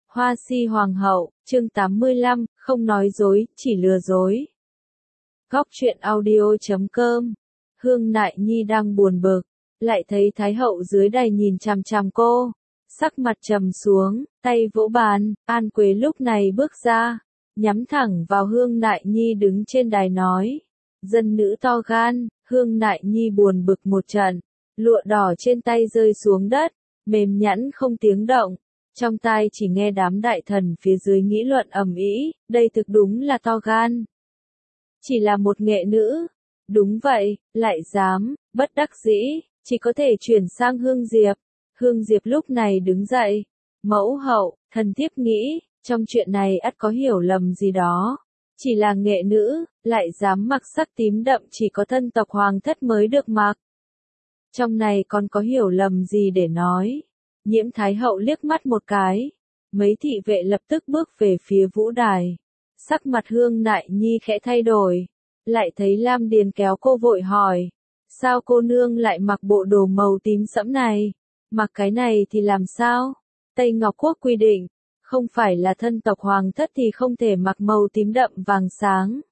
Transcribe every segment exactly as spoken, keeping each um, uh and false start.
Hoa si hoàng hậu, chương tám mươi lăm, không nói dối, chỉ lừa dối. Góc truyện audio chấm com. Hương Nại Nhi đang buồn bực, lại thấy Thái hậu dưới đài nhìn chằm chằm cô, sắc mặt trầm xuống, tay vỗ bàn. An Quế lúc này bước ra, nhắm thẳng vào Hương Nại Nhi đứng trên đài nói: dân nữ to gan. Hương Nại Nhi buồn bực một trận, lụa đỏ trên tay rơi xuống đất, mềm nhẵn không tiếng động. Trong tai chỉ nghe đám đại thần phía dưới nghị luận ầm ĩ, đây thực đúng là to gan. Chỉ là một nghệ nữ. Đúng vậy, lại dám, bất đắc dĩ, chỉ có thể chuyển sang Hương Diệp. Hương Diệp lúc này đứng dậy. Mẫu hậu, thần thiếp nghĩ, trong chuyện này ắt có hiểu lầm gì đó. Chỉ là nghệ nữ, lại dám mặc sắc tím đậm chỉ có thân tộc hoàng thất mới được mặc. Trong này còn có hiểu lầm gì để nói. Nhiễm Thái hậu liếc mắt một cái. Mấy thị vệ lập tức bước về phía vũ đài. Sắc mặt Hương Nại Nhi khẽ thay đổi. Lại thấy Lam Điền kéo cô vội hỏi. Sao cô nương lại mặc bộ đồ màu tím sẫm này? Mặc cái này thì làm sao? Tây Ngọc Quốc quy định. Không phải là thân tộc hoàng thất thì không thể mặc màu tím đậm vàng sáng.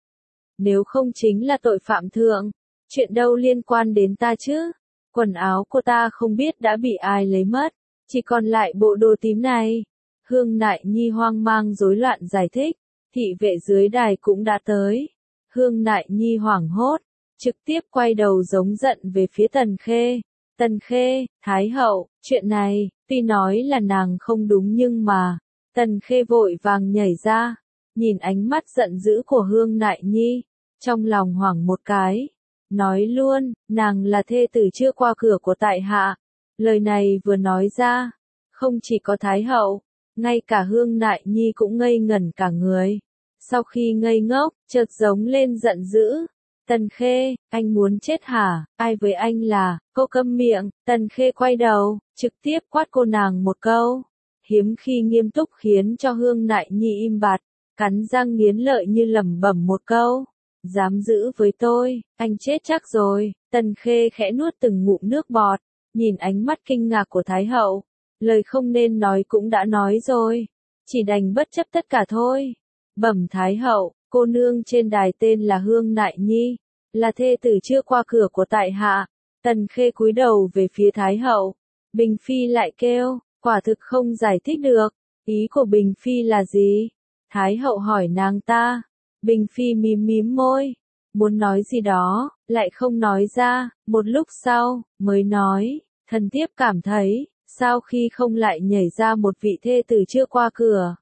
Nếu không chính là tội phạm thượng. Chuyện đâu liên quan đến ta chứ? Quần áo của ta không biết đã bị ai lấy mất. Chỉ còn lại bộ đồ tím này. Hương Nại Nhi hoang mang rối loạn giải thích. Thị vệ dưới đài cũng đã tới. Hương Nại Nhi hoảng hốt. Trực tiếp quay đầu giống giận về phía Tần Khê. Tần Khê, Thái hậu, chuyện này, tuy nói là nàng không đúng nhưng mà. Tần Khê vội vàng nhảy ra. Nhìn ánh mắt giận dữ của Hương Nại Nhi. Trong lòng hoảng một cái. Nói luôn, nàng là thê tử chưa qua cửa của tại hạ. Lời này vừa nói ra. Không chỉ có Thái hậu. Ngay cả Hương Nại Nhi cũng ngây ngẩn cả người. Sau khi ngây ngốc, chợt giống lên giận dữ. Tần Khê, anh muốn chết hả? Ai với anh là, cô câm miệng. Tần Khê quay đầu, trực tiếp quát cô nàng một câu. Hiếm khi nghiêm túc khiến cho Hương Nại Nhi im bặt. Cắn răng nghiến lợi như lẩm bẩm một câu. Dám giữ với tôi, anh chết chắc rồi. Tần Khê khẽ nuốt từng ngụm nước bọt. Nhìn ánh mắt kinh ngạc của Thái hậu. Lời không nên nói cũng đã nói rồi. Chỉ đành bất chấp tất cả thôi. Bẩm Thái hậu, cô nương trên đài tên là Hương Nại Nhi. Là thê tử chưa qua cửa của tại hạ. Tần Khê cúi đầu về phía Thái hậu. Bình Phi lại kêu, quả thực không giải thích được. Ý của Bình Phi là gì? Thái hậu hỏi nàng ta. Bình Phi mím mím môi. Muốn nói gì đó, lại không nói ra. Một lúc sau, mới nói. Thần thiếp cảm thấy, sao khi không lại nhảy ra một vị thê tử chưa qua cửa?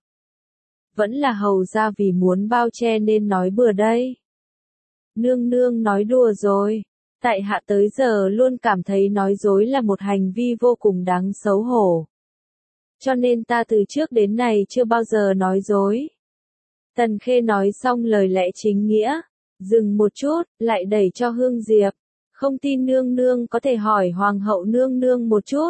Vẫn là hầu ra vì muốn bao che nên nói bừa đây. Nương nương nói đùa rồi. Tại hạ tới giờ luôn cảm thấy nói dối là một hành vi vô cùng đáng xấu hổ. Cho nên ta từ trước đến nay chưa bao giờ nói dối. Tần Khê nói xong lời lẽ chính nghĩa. Dừng một chút, lại đẩy cho Hương Diệp. Không tin nương nương có thể hỏi hoàng hậu nương nương một chút.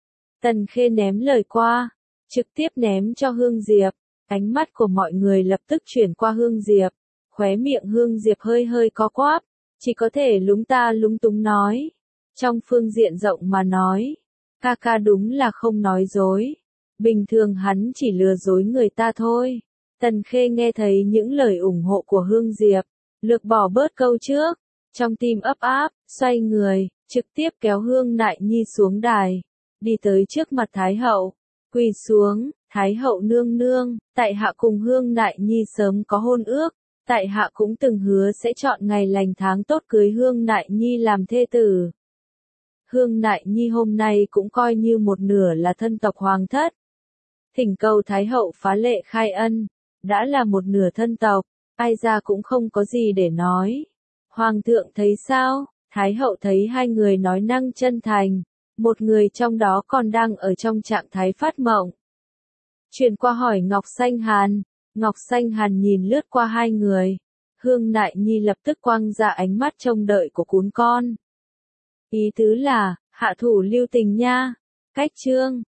Tần Khê ném lời qua. Trực tiếp ném cho Hương Diệp. Ánh mắt của mọi người lập tức chuyển qua Hương Diệp. Khóe miệng Hương Diệp hơi hơi có quáp. Chỉ có thể lúng ta lúng túng nói. Trong phương diện rộng mà nói. Ca ca đúng là không nói dối. Bình thường hắn chỉ lừa dối người ta thôi. Tần Khê nghe thấy những lời ủng hộ của Hương Diệp. Lược bỏ bớt câu trước. Trong tim ấp áp, xoay người, trực tiếp kéo Hương Nại Nhi xuống đài. Đi tới trước mặt Thái hậu. Quỳ xuống, Thái hậu nương nương, tại hạ cùng Hương Nại Nhi sớm có hôn ước. Tại hạ cũng từng hứa sẽ chọn ngày lành tháng tốt cưới Hương Nại Nhi làm thê tử. Hương Nại Nhi hôm nay cũng coi như một nửa là thân tộc hoàng thất. Thỉnh cầu Thái hậu phá lệ khai ân. Đã là một nửa thân tộc, ai ra cũng không có gì để nói. Hoàng thượng thấy sao? Thái hậu thấy hai người nói năng chân thành. Một người trong đó còn đang ở trong trạng thái phát mộng. Chuyển qua hỏi Ngọc Xanh Hàn. Ngọc Xanh Hàn nhìn lướt qua hai người. Hương Nại Nhi lập tức quăng ra ánh mắt trông đợi của cún con. Ý tứ là, hạ thủ lưu tình nha. Cách chương.